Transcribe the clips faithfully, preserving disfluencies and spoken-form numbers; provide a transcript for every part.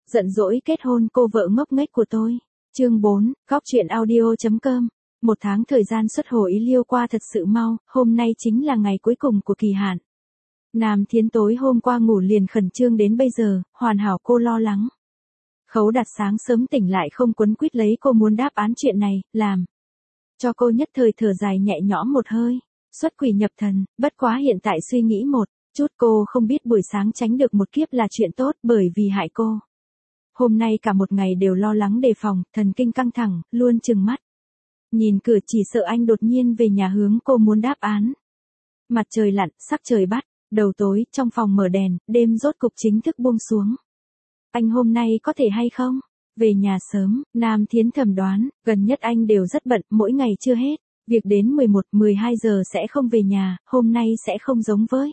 Giận dỗi kết hôn cô vợ ngốc nghếch của tôi. Chương bốn, góc truyện audio.com. Một tháng thời gian xuất hồ ý liêu qua thật sự mau, hôm nay chính là ngày cuối cùng của kỳ hạn. Nam Thiến tối hôm qua ngủ liền khẩn trương đến bây giờ, hoàn hảo cô lo lắng. Khấu Đạt sáng sớm tỉnh lại không quấn quýt lấy cô muốn đáp án chuyện này, làm. Cho cô nhất thời thở dài nhẹ nhõm một hơi. Xuất quỷ nhập thần, bất quá hiện tại suy nghĩ một chút cô không biết buổi sáng tránh được một kiếp là chuyện tốt bởi vì hại cô. Hôm nay cả một ngày đều lo lắng đề phòng, thần kinh căng thẳng, luôn trừng mắt. Nhìn cửa chỉ sợ anh đột nhiên về nhà hướng cô muốn đáp án. Mặt trời lặn, sắc trời bắt, đầu tối, trong phòng mở đèn, đêm rốt cục chính thức buông xuống. Anh hôm nay có thể hay không? Về nhà sớm, Nam Thiến thầm đoán, gần nhất anh đều rất bận, mỗi ngày chưa hết. Việc đến mười một, mười hai giờ sẽ không về nhà, hôm nay sẽ không giống với.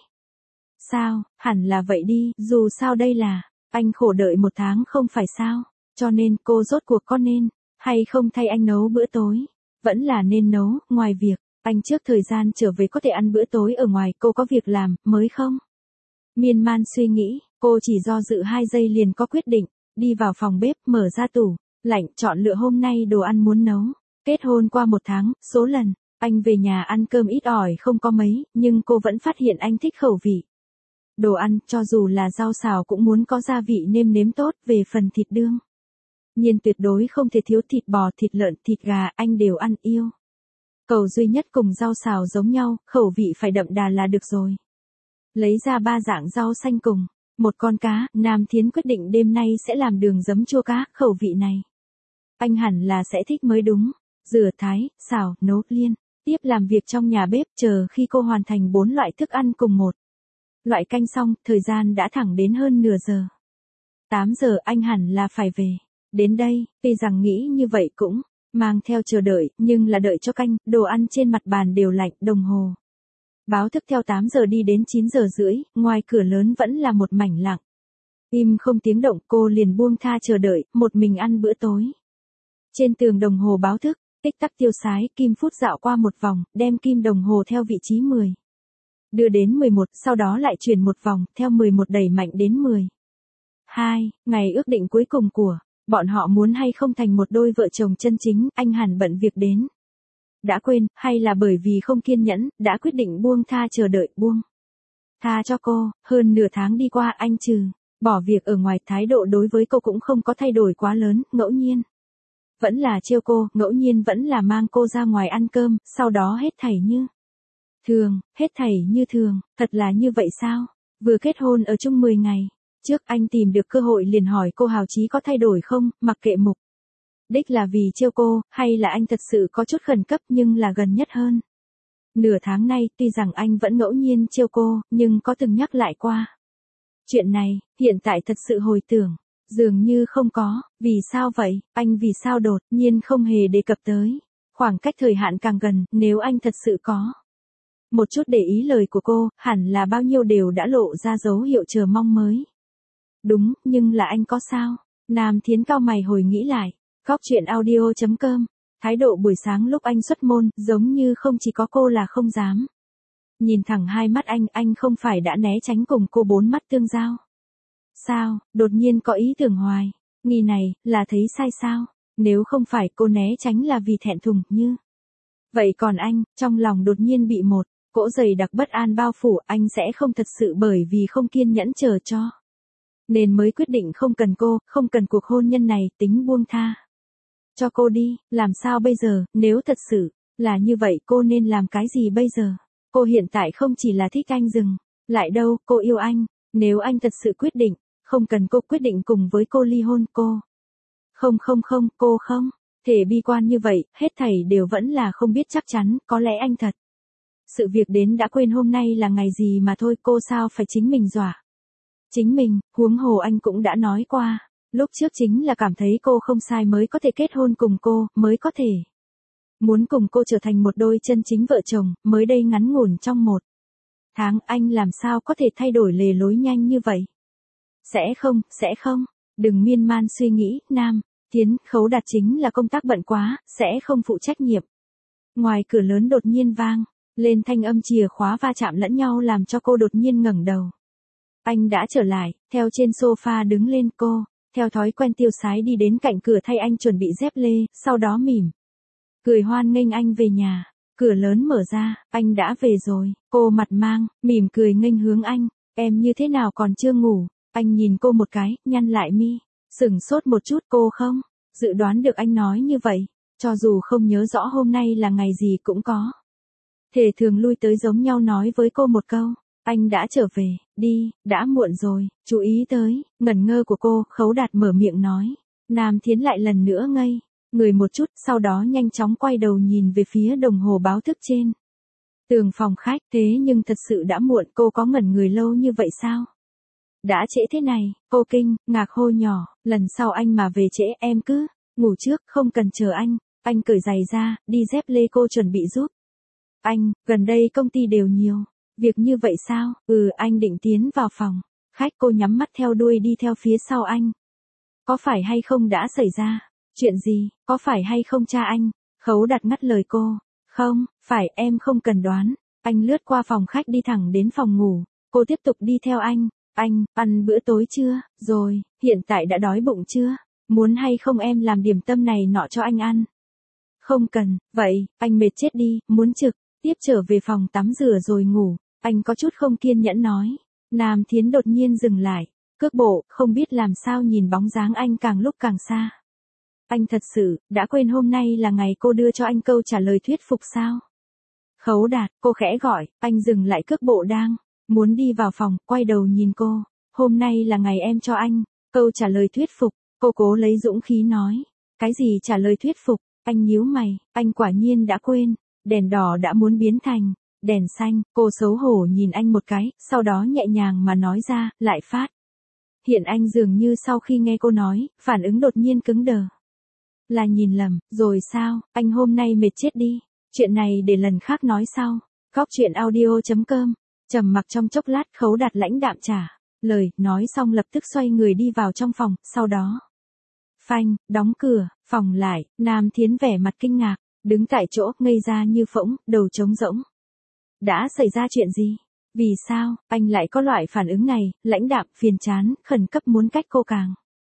Sao, hẳn là vậy đi, dù sao đây là, anh khổ đợi một tháng không phải sao, cho nên cô rốt cuộc có nên, hay không thay anh nấu bữa tối. Vẫn là nên nấu, ngoài việc, anh trước thời gian trở về có thể ăn bữa tối ở ngoài, cô có việc làm, mới không? Miên man suy nghĩ, cô chỉ do dự hai giây liền có quyết định, đi vào phòng bếp, mở ra tủ, lạnh, chọn lựa hôm nay đồ ăn muốn nấu. Kết hôn qua một tháng, số lần, anh về nhà ăn cơm ít ỏi không có mấy, nhưng cô vẫn phát hiện anh thích khẩu vị. Đồ ăn, cho dù là rau xào cũng muốn có gia vị nêm nếm tốt, về phần thịt đương. Nhiên tuyệt đối không thể thiếu thịt bò, thịt lợn, thịt gà, anh đều ăn yêu. Cầu duy nhất cùng rau xào giống nhau, khẩu vị phải đậm đà là được rồi. Lấy ra ba dạng rau xanh cùng, một con cá, Nam Thiến quyết định đêm nay sẽ làm đường giấm chua cá, khẩu vị này. Anh hẳn là sẽ thích mới đúng. Rửa thái, xào, nấu liên, tiếp làm việc trong nhà bếp chờ khi cô hoàn thành bốn loại thức ăn cùng một. Loại canh xong, thời gian đã thẳng đến hơn nửa giờ. tám giờ anh hẳn là phải về. Đến đây, tuy rằng nghĩ như vậy cũng, mang theo chờ đợi, nhưng là đợi cho canh, đồ ăn trên mặt bàn đều lạnh, đồng hồ. Báo thức theo tám giờ đi đến chín giờ rưỡi, ngoài cửa lớn vẫn là một mảnh lặng. Im không tiếng động cô liền buông tha chờ đợi, một mình ăn bữa tối. Trên tường đồng hồ báo thức, tích tắc tiêu sái, kim phút dạo qua một vòng, đem kim đồng hồ theo vị trí mười. Đưa đến mười một, sau đó lại chuyển một vòng, theo mười một đẩy mạnh đến mười. hai, ngày ước định cuối cùng của bọn họ muốn hay không thành một đôi vợ chồng chân chính, anh hẳn bận việc đến. Đã quên, hay là bởi vì không kiên nhẫn, đã quyết định buông tha chờ đợi, buông tha cho cô, hơn nửa tháng đi qua anh trừ, bỏ việc ở ngoài thái độ đối với cô cũng không có thay đổi quá lớn, ngẫu nhiên. Vẫn là trêu cô, ngẫu nhiên vẫn là mang cô ra ngoài ăn cơm, sau đó hết thảy như thường, hết thảy như thường, thật là như vậy sao? Vừa kết hôn ở chung mười ngày, trước anh tìm được cơ hội liền hỏi cô hào chí có thay đổi không, mặc kệ mục đích là vì trêu cô, hay là anh thật sự có chút khẩn cấp nhưng là gần nhất hơn. Nửa tháng nay, tuy rằng anh vẫn ngẫu nhiên trêu cô, nhưng có từng nhắc lại qua. Chuyện này, hiện tại thật sự hồi tưởng. Dường như không có, vì sao vậy, anh vì sao đột nhiên không hề đề cập tới. Khoảng cách thời hạn càng gần, nếu anh thật sự có một chút để ý lời của cô, hẳn là bao nhiêu đều đã lộ ra dấu hiệu chờ mong mới. Đúng, nhưng là anh có sao? Nam Thiến cao mày hồi nghĩ lại, góc truyện audio.com. Thái độ buổi sáng lúc anh xuất môn, giống như không chỉ có cô là không dám. Nhìn thẳng hai mắt anh, anh không phải đã né tránh cùng cô bốn mắt tương giao. Sao, đột nhiên có ý tưởng hoài, nghi này, là thấy sai sao, nếu không phải cô né tránh là vì thẹn thùng, như. Vậy còn anh, trong lòng đột nhiên bị một, cỗ dày đặc bất an bao phủ, anh sẽ không thật sự bởi vì không kiên nhẫn chờ cho. Nên mới quyết định không cần cô, không cần cuộc hôn nhân này, tính buông tha. Cho cô đi, làm sao bây giờ, nếu thật sự, là như vậy cô nên làm cái gì bây giờ? Cô hiện tại không chỉ là thích anh dừng, lại đâu, cô yêu anh, nếu anh thật sự quyết định. Không cần cô quyết định cùng với cô ly hôn cô. Không không không, cô không. Thể bi quan như vậy, hết thảy đều vẫn là không biết chắc chắn, có lẽ anh thật. Sự việc đến đã quên hôm nay là ngày gì mà thôi, cô sao phải chính mình dọa. Chính mình, huống hồ anh cũng đã nói qua. Lúc trước chính là cảm thấy cô không sai mới có thể kết hôn cùng cô, mới có thể. Muốn cùng cô trở thành một đôi chân chính vợ chồng, mới đây ngắn ngủn trong một tháng anh làm sao có thể thay đổi lề lối nhanh như vậy. Sẽ không, sẽ không, đừng miên man suy nghĩ, Nam Thiến, Khấu Đạt chính là công tác bận quá, sẽ không phụ trách nhiệm. Ngoài cửa lớn đột nhiên vang lên thanh âm chìa khóa va chạm lẫn nhau làm cho cô đột nhiên ngẩng đầu. Anh đã trở lại, theo trên sofa đứng lên cô, theo thói quen tiêu sái đi đến cạnh cửa thay anh chuẩn bị dép lê, sau đó mỉm cười hoan nghênh anh về nhà. Cửa lớn mở ra, anh đã về rồi, cô mặt mang, mỉm cười nghênh hướng anh, em như thế nào còn chưa ngủ, anh nhìn cô một cái, nhăn lại mi, sửng sốt một chút, cô không, dự đoán được anh nói như vậy, cho dù không nhớ rõ hôm nay là ngày gì cũng có. Thể thường lui tới giống nhau nói với cô một câu, anh đã trở về, đi, đã muộn rồi, chú ý tới, ngẩn ngơ của cô, Khấu Đạt mở miệng nói, Nam Thiến lại lần nữa ngây người một chút, sau đó nhanh chóng quay đầu nhìn về phía đồng hồ báo thức trên tường phòng khách, thế nhưng thật sự đã muộn, cô có ngẩn người lâu như vậy sao? Đã trễ thế này, cô kinh, ngạc hô nhỏ, lần sau anh mà về trễ em cứ ngủ trước, không cần chờ anh. Anh cởi giày ra, đi dép lê cô chuẩn bị giúp anh, gần đây công ty đều nhiều việc như vậy sao? Ừ, anh định tiến vào phòng khách, cô nhắm mắt theo đuôi đi theo phía sau anh. Có phải hay không đã xảy ra chuyện gì, có phải hay không cha anh? Khấu Đạt ngắt lời cô, không, phải, em không cần đoán. Anh lướt qua phòng khách đi thẳng đến phòng ngủ, cô tiếp tục đi theo anh. Anh, ăn bữa tối chưa? Rồi, hiện tại đã đói bụng chưa? Muốn hay không em làm điểm tâm này nọ cho anh ăn? Không cần, vậy, anh mệt chết đi, muốn trực tiếp trở về phòng tắm rửa rồi ngủ. Anh có chút không kiên nhẫn nói. Nam Thiến đột nhiên dừng lại, cước bộ, không biết làm sao nhìn bóng dáng anh càng lúc càng xa. Anh thật sự, đã quên hôm nay là ngày cô đưa cho anh câu trả lời thuyết phục sao? Khấu Đạt, cô khẽ gọi, anh dừng lại cước bộ đang muốn đi vào phòng, quay đầu nhìn cô. Hôm nay là ngày em cho anh câu trả lời thuyết phục, cô cố lấy dũng khí nói. Cái gì trả lời thuyết phục? Anh nhíu mày, anh quả nhiên đã quên. Đèn đỏ đã muốn biến thành đèn xanh, cô xấu hổ nhìn anh một cái, sau đó nhẹ nhàng mà nói ra, lại phát. Hiện anh dường như sau khi nghe cô nói, phản ứng đột nhiên cứng đờ. Là nhìn lầm, rồi sao, anh hôm nay mệt chết đi. Chuyện này để lần khác nói sau. Góc truyện audio chấm com. Trầm mặc trong chốc lát, Khấu Đạt lãnh đạm trả lời, nói xong lập tức xoay người đi vào trong phòng, sau đó phanh, đóng cửa, phòng lại. Nam Thiến vẻ mặt kinh ngạc, đứng tại chỗ, ngây ra như phỗng, đầu trống rỗng. Đã xảy ra chuyện gì? Vì sao, anh lại có loại phản ứng này? Lãnh đạm, phiền chán, khẩn cấp muốn cách cô càng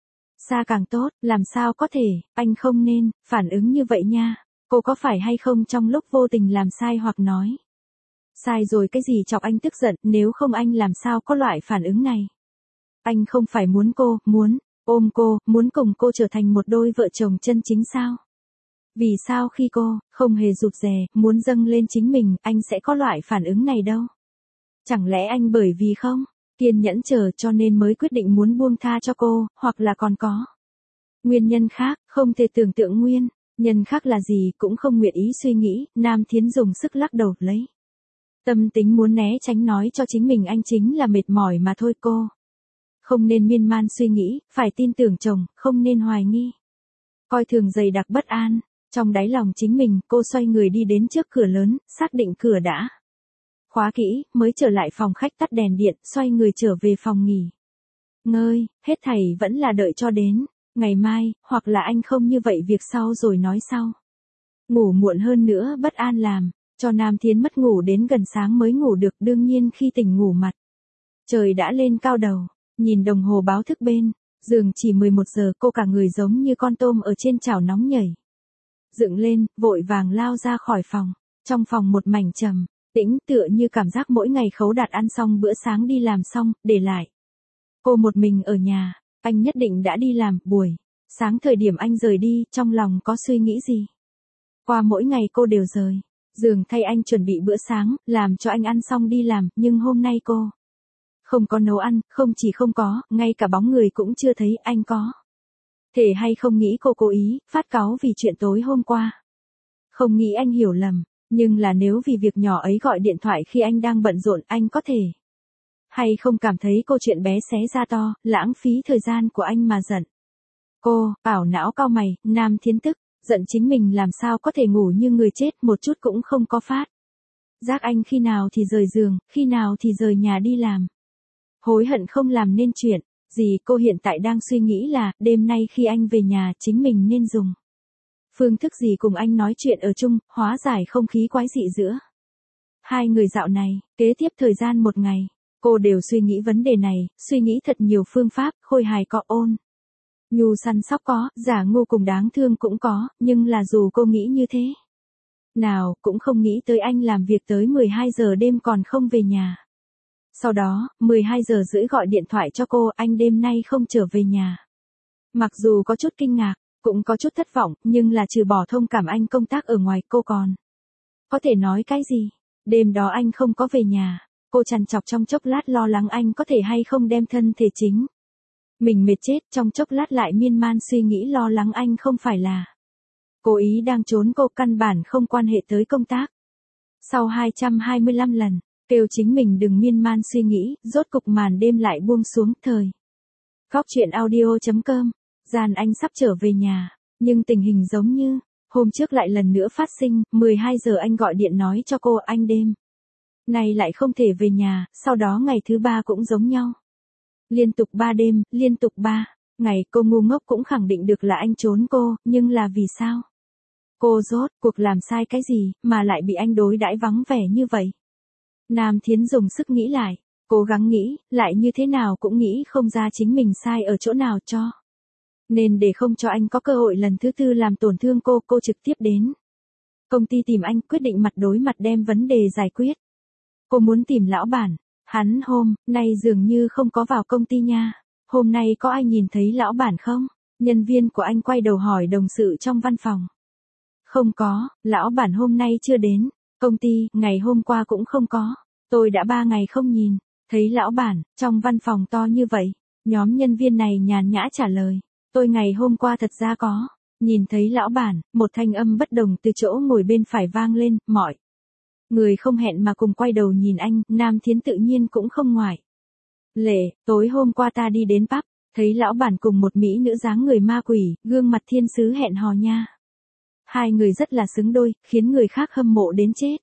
xa càng tốt, làm sao có thể, anh không nên phản ứng như vậy nha. Cô có phải hay không trong lúc vô tình làm sai hoặc nói sai rồi cái gì chọc anh tức giận, nếu không anh làm sao có loại phản ứng này. Anh không phải muốn cô, muốn ôm cô, muốn cùng cô trở thành một đôi vợ chồng chân chính sao? Vì sao khi cô không hề rụt rè, muốn dâng lên chính mình, anh sẽ có loại phản ứng này đâu? Chẳng lẽ anh bởi vì không kiên nhẫn chờ cho nên mới quyết định muốn buông tha cho cô, hoặc là còn có nguyên nhân khác, không thể tưởng tượng nguyên nhân khác là gì cũng không nguyện ý suy nghĩ. Nam Thiến dùng sức lắc đầu lấy tâm tính muốn né tránh nói cho chính mình anh chính là mệt mỏi mà thôi. Cô không nên miên man suy nghĩ, phải tin tưởng chồng, không nên hoài nghi, coi thường dày đặc bất an trong đáy lòng chính mình. Cô xoay người đi đến trước cửa lớn, xác định cửa đã khóa kỹ, mới trở lại phòng khách tắt đèn điện, xoay người trở về phòng nghỉ ngơi. Hết thảy vẫn là đợi cho đến ngày mai, hoặc là anh không như vậy việc sau rồi nói sau. Ngủ muộn hơn nữa bất an làm cho Nam Thiến mất ngủ đến gần sáng mới ngủ được. Đương nhiên khi tỉnh ngủ mặt trời đã lên cao đầu, nhìn đồng hồ báo thức bên giường chỉ mười một giờ, cô cả người giống như con tôm ở trên chảo nóng nhảy dựng lên, vội vàng lao ra khỏi phòng. Trong phòng một mảnh trầm tĩnh, tựa như cảm giác mỗi ngày Khấu Đạt ăn xong bữa sáng đi làm xong, để lại cô một mình ở nhà. Anh nhất định đã đi làm. Buổi sáng thời điểm anh rời đi, trong lòng có suy nghĩ gì? Qua mỗi ngày cô đều rời giường thay anh chuẩn bị bữa sáng, làm cho anh ăn xong đi làm, nhưng hôm nay cô không có nấu ăn, không chỉ không có, ngay cả bóng người cũng chưa thấy. Anh có thể hay không nghĩ cô cố ý phát cáu vì chuyện tối hôm qua? Không nghĩ anh hiểu lầm, nhưng là nếu vì việc nhỏ ấy gọi điện thoại khi anh đang bận rộn, anh có thể hay không cảm thấy cô chuyện bé xé ra to, lãng phí thời gian của anh mà giận? Cô ảo não cau mày. Nam Thiến tức giận chính mình làm sao có thể ngủ như người chết, một chút cũng không có phát giác anh khi nào thì rời giường, khi nào thì rời nhà đi làm. Hối hận không làm nên chuyện gì. Cô hiện tại đang suy nghĩ là, đêm nay khi anh về nhà, chính mình nên dùng phương thức gì cùng anh nói chuyện ở chung, hóa giải không khí quái dị giữa hai người dạo này. Kế tiếp thời gian một ngày, cô đều suy nghĩ vấn đề này, suy nghĩ thật nhiều phương pháp, khôi hài có ôn Nhu săn sóc có, giả ngu cùng đáng thương cũng có, nhưng là dù cô nghĩ như thế nào, cũng không nghĩ tới anh làm việc tới mười hai giờ đêm còn không về nhà. Sau đó, mười hai giờ rưỡi gọi điện thoại cho cô, anh đêm nay không trở về nhà. Mặc dù có chút kinh ngạc, cũng có chút thất vọng, nhưng là trừ bỏ thông cảm anh công tác ở ngoài cô còn có thể nói cái gì. Đêm đó anh không có về nhà, cô trằn trọc trong chốc lát lo lắng anh có thể hay không đem thân thể chính mình mệt chết, trong chốc lát lại miên man suy nghĩ lo lắng anh không phải là cố ý đang trốn cô, căn bản không quan hệ tới công tác. Sau hai trăm hai mươi lăm lần kêu chính mình đừng miên man suy nghĩ, rốt cục màn đêm lại buông xuống. Thời Góc truyện audio chấm com. Gian anh sắp trở về nhà, nhưng tình hình giống như hôm trước lại lần nữa phát sinh. Mười hai giờ anh gọi điện nói cho cô anh đêm này lại không thể về nhà, sau đó ngày thứ ba cũng giống nhau. Liên tục ba đêm, liên tục ba ngày. Cô ngu ngốc cũng khẳng định được là anh trốn cô, nhưng là vì sao? Cô rốt cuộc làm sai cái gì mà lại bị anh đối đãi vắng vẻ như vậy? Nam Thiến dùng sức nghĩ lại, cố gắng nghĩ, lại như thế nào cũng nghĩ không ra chính mình sai ở chỗ nào, cho nên để không cho anh có cơ hội lần thứ tư làm tổn thương cô, cô trực tiếp đến công ty tìm anh, quyết định mặt đối mặt đem vấn đề giải quyết. Cô muốn tìm lão bản, hắn hôm nay dường như không có vào công ty nha. Hôm nay có ai nhìn thấy lão bản không? Nhân viên của anh quay đầu hỏi đồng sự trong văn phòng. Không có, lão bản hôm nay chưa đến công ty, ngày hôm qua cũng không có. Tôi đã ba ngày không nhìn thấy lão bản. Trong văn phòng to như vậy, nhóm nhân viên này nhàn nhã trả lời. Tôi ngày hôm qua thật ra có nhìn thấy lão bản. Một thanh âm bất đồng từ chỗ ngồi bên phải vang lên, mọi người không hẹn mà cùng quay đầu nhìn anh. Nam Thiến tự nhiên cũng không ngoại lệ. Tối hôm qua ta đi đến pub, thấy lão bản cùng một mỹ nữ dáng người ma quỷ, gương mặt thiên sứ hẹn hò nha. Hai người rất là xứng đôi, khiến người khác hâm mộ đến chết.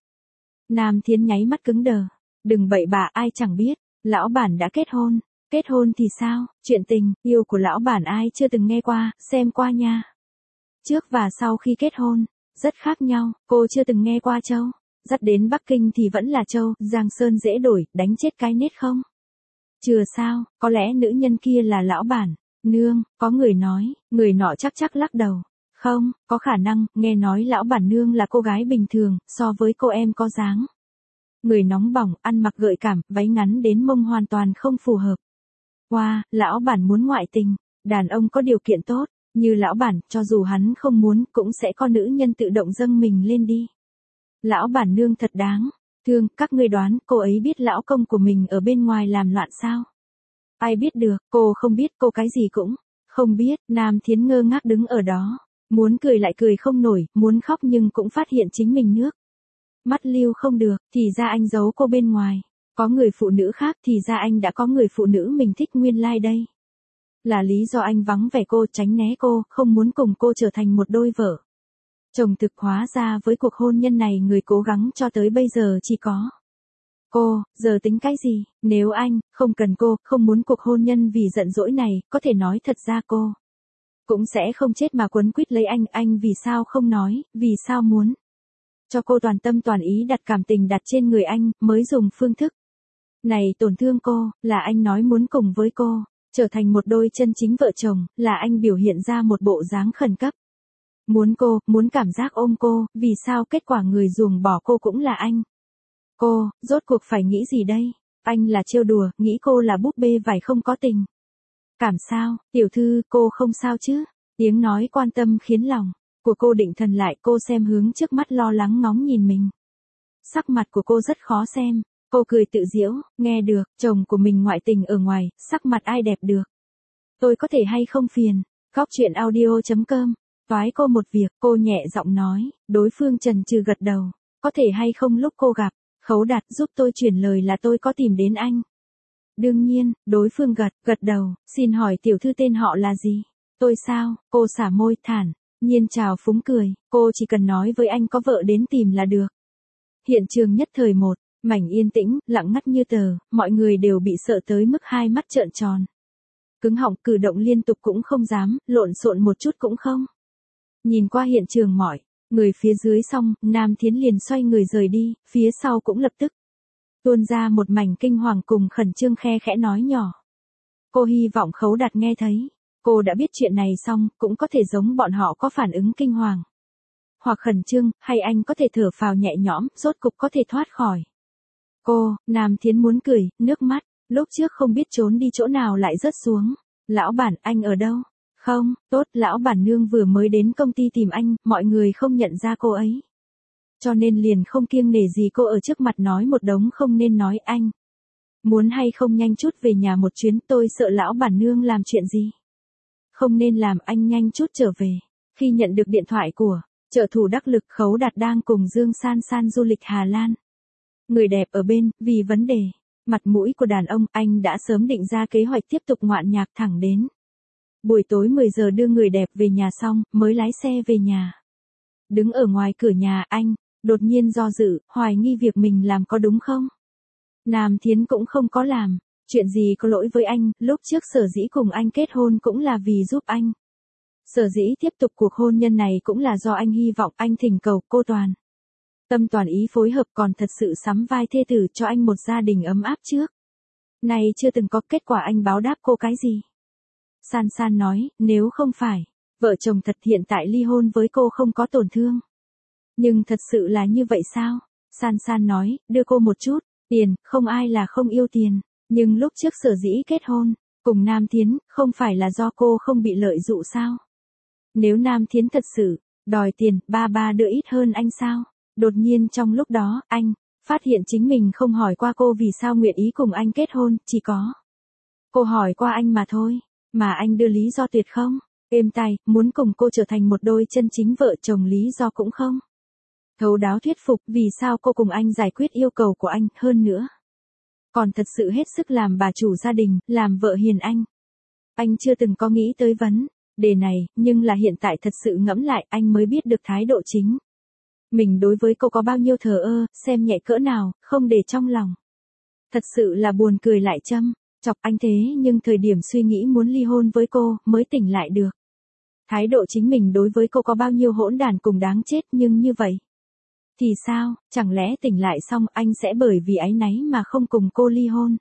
Nam Thiến nháy mắt cứng đờ. Đừng bậy bạ, ai chẳng biết, lão bản đã kết hôn. Kết hôn thì sao? Chuyện tình yêu của lão bản ai chưa từng nghe qua, xem qua nha. Trước và sau khi kết hôn rất khác nhau, cô chưa từng nghe qua châu dắt đến Bắc Kinh thì vẫn là châu Giang Sơn dễ đổi, đánh chết cái nết không? Chưa sao, có lẽ nữ nhân kia là lão bản nương. Có người nói, người nọ chắc chắc lắc đầu. Không, có khả năng, nghe nói lão bản nương là cô gái bình thường, so với cô em có dáng người nóng bỏng, ăn mặc gợi cảm, váy ngắn đến mông hoàn toàn không phù hợp. Wow, lão bản muốn ngoại tình. Đàn ông có điều kiện tốt như lão bản, cho dù hắn không muốn, cũng sẽ có nữ nhân tự động dâng mình lên đi. Lão bản nương thật đáng thương. Các ngươi đoán cô ấy biết lão công của mình ở bên ngoài làm loạn sao? Ai biết được, cô không biết, cô cái gì cũng không biết. Nam Thiến ngơ ngác đứng ở đó, muốn cười lại cười không nổi, muốn khóc nhưng cũng phát hiện chính mình nước mắt lưu không được. Thì ra anh giấu cô bên ngoài có người phụ nữ khác, thì ra anh đã có người phụ nữ mình thích nguyên lai like đây là lý do anh vắng vẻ cô, tránh né cô, không muốn cùng cô trở thành một đôi vợ chồng thực. Hóa ra với cuộc hôn nhân này người cố gắng cho tới bây giờ chỉ có cô. Giờ tính cái gì? Nếu anh không cần cô, không muốn cuộc hôn nhân vì giận dỗi này, có thể nói thật ra cô cũng sẽ không chết mà quấn quýt lấy anh. Anh vì sao không nói, vì sao muốn cho cô toàn tâm toàn ý đặt cảm tình đặt trên người anh, mới dùng phương thức này tổn thương cô. Là anh nói muốn cùng với cô trở thành một đôi chân chính vợ chồng, là anh biểu hiện ra một bộ dáng khẩn cấp muốn cô, muốn cảm giác ôm cô. Vì sao kết quả người ruồng bỏ cô cũng là anh? Cô rốt cuộc phải nghĩ gì đây? Anh là trêu đùa, nghĩ cô là búp bê vải không có tình cảm sao? Tiểu thư, cô không sao chứ? Tiếng nói quan tâm khiến lòng của cô định thần lại. Cô xem hướng trước mắt lo lắng ngóng nhìn mình. Sắc mặt của cô rất khó xem. Cô cười tự giễu, nghe được, chồng của mình ngoại tình ở ngoài, sắc mặt ai đẹp được. Tôi có thể hay không phiền? Góc truyện audio chấm com. Toái cô một việc, cô nhẹ giọng nói. Đối phương chần chừ gật đầu. Có thể hay không lúc cô gặp Khấu Đạt giúp tôi chuyển lời là tôi có tìm đến anh. Đương nhiên, đối phương gật, gật đầu. Xin hỏi tiểu thư tên họ là gì? Tôi sao? Cô xả môi, thản nhiên chào phúng cười. Cô chỉ cần nói với anh có vợ đến tìm là được. Hiện trường nhất thời một mảnh yên tĩnh, lặng ngắt như tờ. Mọi người đều bị sợ tới mức hai mắt trợn tròn, cứng họng, cử động liên tục cũng không dám, lộn xộn một chút cũng không. Nhìn qua hiện trường mọi người phía dưới xong, Nam Thiến liền xoay người rời đi. Phía sau cũng lập tức tuôn ra một mảnh kinh hoàng cùng khẩn trương, khe khẽ nói nhỏ. Cô hy vọng Khấu Đạt nghe thấy. Cô đã biết chuyện này xong, cũng có thể giống bọn họ có phản ứng kinh hoàng. Hoặc khẩn trương, hay anh có thể thở phào nhẹ nhõm, rốt cục có thể thoát khỏi. Cô, Nam Thiến muốn cười, nước mắt, lúc trước không biết trốn đi chỗ nào lại rớt xuống. Lão bản, anh ở đâu? Không, tốt, lão bản nương vừa mới đến công ty tìm anh, mọi người không nhận ra cô ấy. Cho nên liền không kiêng nể gì cô ở trước mặt nói một đống không nên nói anh. Muốn hay không nhanh chút về nhà một chuyến, tôi sợ lão bản nương làm chuyện gì. Không nên làm, anh nhanh chút trở về. Khi nhận được điện thoại của trợ thủ đắc lực, Khấu Đạt đang cùng Dương San San du lịch Hà Lan. Người đẹp ở bên, vì vấn đề mặt mũi của đàn ông, anh đã sớm định ra kế hoạch tiếp tục ngoạn nhạc thẳng đến buổi tối mười giờ đưa người đẹp về nhà xong, mới lái xe về nhà. Đứng ở ngoài cửa nhà, anh đột nhiên do dự, hoài nghi việc mình làm có đúng không. Nam Thiến cũng không có làm chuyện gì có lỗi với anh, lúc trước sở dĩ cùng anh kết hôn cũng là vì giúp anh. Sở dĩ tiếp tục cuộc hôn nhân này cũng là do anh hy vọng, anh thỉnh cầu cô toàn tâm toàn ý phối hợp, còn thật sự sắm vai thê tử cho anh một gia đình ấm áp trước. Này chưa từng có kết quả, anh báo đáp cô cái gì? San San nói, nếu không phải vợ chồng thật hiện tại ly hôn với cô không có tổn thương. Nhưng thật sự là như vậy sao? San San nói, đưa cô một chút tiền, không ai là không yêu tiền. Nhưng lúc trước sở dĩ kết hôn cùng Nam Thiến, không phải là do cô không bị lợi dụ sao? Nếu Nam Thiến thật sự đòi tiền, ba ba đưa ít hơn anh sao? Đột nhiên trong lúc đó, anh phát hiện chính mình không hỏi qua cô vì sao nguyện ý cùng anh kết hôn, chỉ có cô hỏi qua anh mà thôi, mà anh đưa lý do tuyệt không êm tai, muốn cùng cô trở thành một đôi chân chính vợ chồng, lý do cũng không thấu đáo thuyết phục, vì sao cô cùng anh giải quyết yêu cầu của anh, hơn nữa còn thật sự hết sức làm bà chủ gia đình, làm vợ hiền anh. Anh chưa từng có nghĩ tới vấn đề này, nhưng là hiện tại thật sự ngẫm lại, anh mới biết được thái độ chính mình đối với cô có bao nhiêu thờ ơ, xem nhẹ cỡ nào, không để trong lòng. Thật sự là buồn cười lại châm chọc anh, thế nhưng thời điểm suy nghĩ muốn ly hôn với cô, mới tỉnh lại được. Thái độ chính mình đối với cô có bao nhiêu hỗn đản cùng đáng chết, nhưng như vậy thì sao, chẳng lẽ tỉnh lại xong anh sẽ bởi vì áy náy mà không cùng cô ly hôn?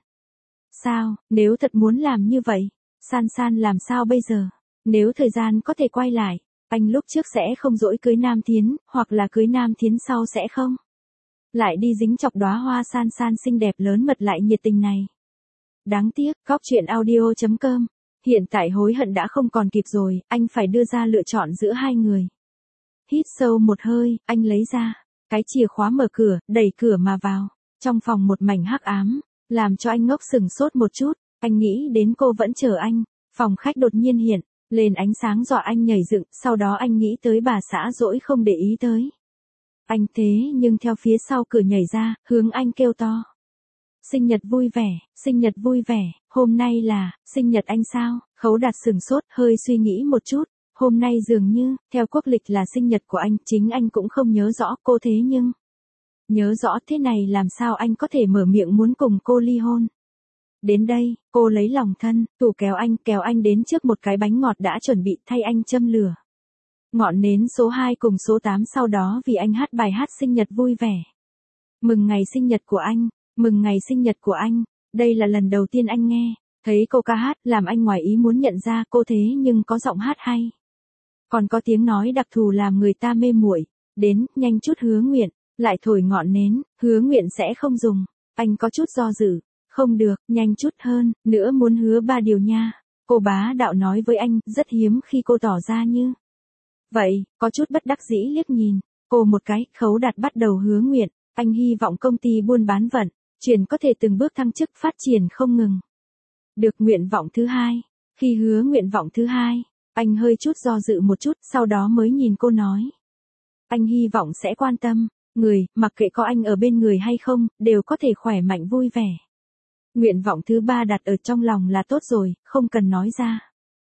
Sao, nếu thật muốn làm như vậy, San San làm sao bây giờ? Nếu thời gian có thể quay lại, anh lúc trước sẽ không dỗi cưới Nam Thiến, hoặc là cưới Nam Thiến sau sẽ không lại đi dính chọc đóa hoa San San xinh đẹp lớn mật lại nhiệt tình này. Đáng tiếc, Cóc Truyện Audio chấm com. Hiện tại hối hận đã không còn kịp rồi, anh phải đưa ra lựa chọn giữa hai người. Hít sâu một hơi, anh lấy ra cái chìa khóa mở cửa, đẩy cửa mà vào. Trong phòng một mảnh hắc ám, làm cho anh ngốc sừng sốt một chút. Anh nghĩ đến cô vẫn chờ anh. Phòng khách đột nhiên hiện lên ánh sáng dọa anh nhảy dựng, sau đó anh nghĩ tới bà xã dỗi không để ý tới anh, thế nhưng theo phía sau cửa nhảy ra, hướng anh kêu to. Sinh nhật vui vẻ, sinh nhật vui vẻ, hôm nay là sinh nhật anh sao? Khấu Đạt sừng sốt, hơi suy nghĩ một chút. Hôm nay dường như, theo quốc lịch là sinh nhật của anh, chính anh cũng không nhớ rõ, cô thế nhưng nhớ rõ, thế này làm sao anh có thể mở miệng muốn cùng cô ly hôn? Đến đây, cô lấy lòng thân, thủ kéo anh, kéo anh đến trước một cái bánh ngọt đã chuẩn bị, thay anh châm lửa ngọn nến số hai cùng số tám, sau đó vì anh hát bài hát sinh nhật vui vẻ. Mừng ngày sinh nhật của anh, mừng ngày sinh nhật của anh. Đây là lần đầu tiên anh nghe thấy cô ca hát, làm anh ngoài ý muốn nhận ra cô thế nhưng có giọng hát hay. Còn có tiếng nói đặc thù làm người ta mê muội. Đến, nhanh chút hứa nguyện, lại thổi ngọn nến, hứa nguyện sẽ không dùng. Anh có chút do dự. Không được, nhanh chút hơn, nữa muốn hứa ba điều nha. Cô bá đạo nói với anh, rất hiếm khi cô tỏ ra như vậy, có chút bất đắc dĩ liếc nhìn cô một cái. Khấu Đạt bắt đầu hứa nguyện, anh hy vọng công ty buôn bán vận chuyển có thể từng bước thăng chức, phát triển không ngừng. Được nguyện vọng thứ hai, khi hứa nguyện vọng thứ hai, anh hơi chút do dự một chút, sau đó mới nhìn cô nói. Anh hy vọng sẽ quan tâm người, mặc kệ có anh ở bên người hay không, đều có thể khỏe mạnh vui vẻ. Nguyện vọng thứ ba đặt ở trong lòng là tốt rồi, không cần nói ra.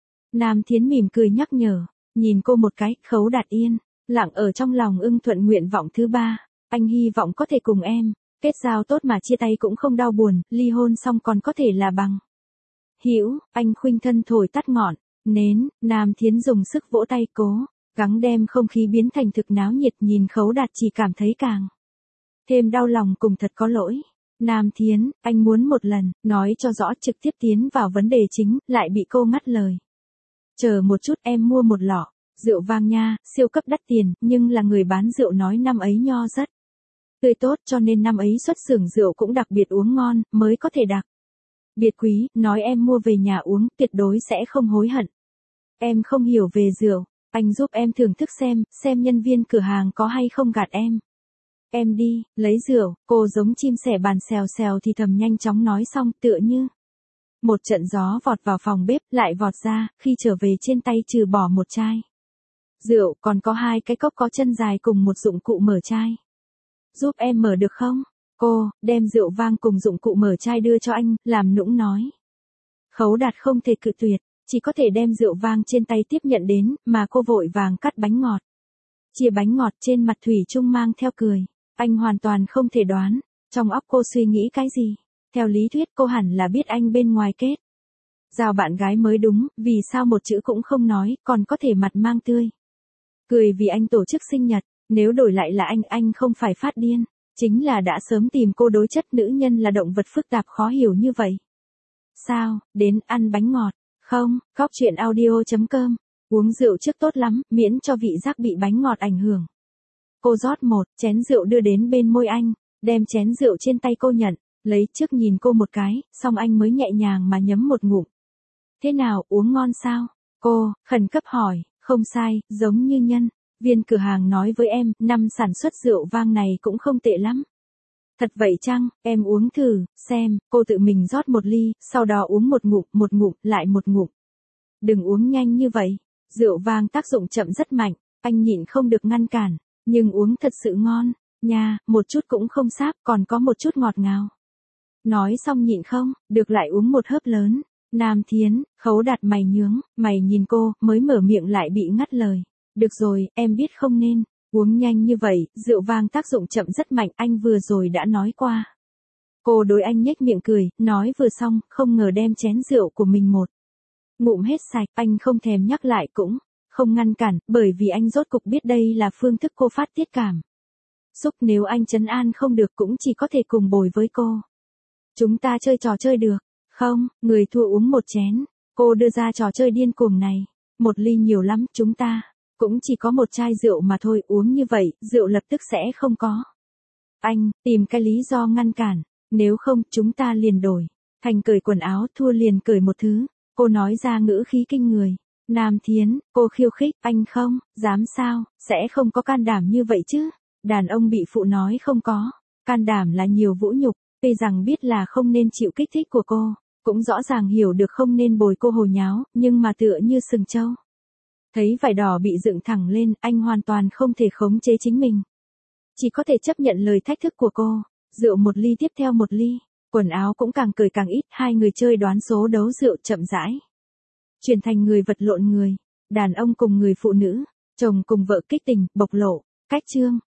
Nam Thiến mỉm cười nhắc nhở, nhìn cô một cái. Khấu Đạt yên lặng ở trong lòng ưng thuận nguyện vọng thứ ba. Anh hy vọng có thể cùng em kết giao tốt mà chia tay cũng không đau buồn, ly hôn xong còn có thể là bằng hữu. Anh khuynh thân thổi tắt ngọn nến, Nam Thiến dùng sức vỗ tay, cố gắng đem không khí biến thành thực náo nhiệt. Nhìn Khấu Đạt chỉ cảm thấy càng thêm đau lòng cùng thật có lỗi. Nam Thiến, anh muốn một lần nói cho rõ, trực tiếp tiến vào vấn đề chính, lại bị cô ngắt lời. Chờ một chút, em mua một lọ. Rượu vang nha, siêu cấp đắt tiền, nhưng là người bán rượu nói năm ấy nho rất tươi tốt, cho nên năm ấy xuất xưởng rượu cũng đặc biệt uống ngon, mới có thể đặc biệt quý, nói em mua về nhà uống, tuyệt đối sẽ không hối hận. Em không hiểu về rượu, anh giúp em thưởng thức xem, xem nhân viên cửa hàng có hay không gạt em. Em đi, lấy rượu, cô giống chim sẻ bàn xèo xèo thì thầm nhanh chóng nói xong, tựa như một trận gió vọt vào phòng bếp, lại vọt ra, khi trở về trên tay trừ bỏ một chai rượu, còn có hai cái cốc có chân dài cùng một dụng cụ mở chai. Giúp em mở được không? Cô, đem rượu vang cùng dụng cụ mở chai đưa cho anh, làm nũng nói. Khấu Đạt không thể cự tuyệt, chỉ có thể đem rượu vang trên tay tiếp nhận đến, mà cô vội vàng cắt bánh ngọt. Chia bánh ngọt trên mặt thủy chung mang theo cười. Anh hoàn toàn không thể đoán, trong óc cô suy nghĩ cái gì. Theo lý thuyết cô hẳn là biết anh bên ngoài kết giao bạn gái mới đúng, vì sao một chữ cũng không nói, còn có thể mặt mang tươi cười vì anh tổ chức sinh nhật. Nếu đổi lại là anh, anh không phải phát điên, chính là đã sớm tìm cô đối chất. Nữ nhân là động vật phức tạp khó hiểu như vậy. Sao, đến ăn bánh ngọt, không? Góc chuyện audio chấm com. Uống rượu trước tốt lắm, miễn cho vị giác bị bánh ngọt ảnh hưởng. Cô rót một chén rượu đưa đến bên môi anh, đem chén rượu trên tay cô nhận, lấy trước nhìn cô một cái, xong anh mới nhẹ nhàng mà nhấm một ngụm. Thế nào, uống ngon sao? Cô, khẩn cấp hỏi, không sai, giống như nhân viên cửa hàng nói với em, năm sản xuất rượu vang này cũng không tệ lắm. Thật vậy chăng, em uống thử, xem, cô tự mình rót một ly, sau đó uống một ngụm, một ngụm, lại một ngụm. Đừng uống nhanh như vậy, rượu vang tác dụng chậm rất mạnh, anh nhịn không được ngăn cản, nhưng uống thật sự ngon, nha, một chút cũng không sáp, còn có một chút ngọt ngào. Nói xong nhịn không, được lại uống một hớp lớn. Nam Thiến, Khấu Đạt mày nhướng, mày nhìn cô, mới mở miệng lại bị ngắt lời. Được rồi, em biết không nên uống nhanh như vậy, rượu vang tác dụng chậm rất mạnh, anh vừa rồi đã nói qua. Cô đối anh nhếch miệng cười, nói vừa xong, không ngờ đem chén rượu của mình một ngụm hết sạch, anh không thèm nhắc lại cũng không ngăn cản, bởi vì anh rốt cục biết đây là phương thức cô phát tiết cảm xúc. Nếu anh trấn an không được cũng chỉ có thể cùng bồi với cô. Chúng ta chơi trò chơi được không? Người thua uống một chén. Cô đưa ra trò chơi điên cuồng này. Một ly nhiều lắm, chúng ta cũng chỉ có một chai rượu mà thôi, uống như vậy, rượu lập tức sẽ không có. Anh, tìm cái lý do ngăn cản, nếu không, chúng ta liền đổi thành cởi quần áo, thua liền cởi một thứ. Cô nói ra ngữ khí kinh người. Nam Thiến, cô khiêu khích, anh không, dám sao, sẽ không có can đảm như vậy chứ. Đàn ông bị phụ nói không có can đảm là nhiều vũ nhục, tuy rằng biết là không nên chịu kích thích của cô, cũng rõ ràng hiểu được không nên bồi cô hồ nháo, nhưng mà tựa như sừng trâu. Thấy vải đỏ bị dựng thẳng lên, anh hoàn toàn không thể khống chế chính mình. Chỉ có thể chấp nhận lời thách thức của cô. Rượu một ly tiếp theo một ly, quần áo cũng càng cởi càng ít, hai người chơi đoán số đấu rượu chậm rãi chuyển thành người vật lộn người, đàn ông cùng người phụ nữ, chồng cùng vợ kích tình, bộc lộ, cách chương.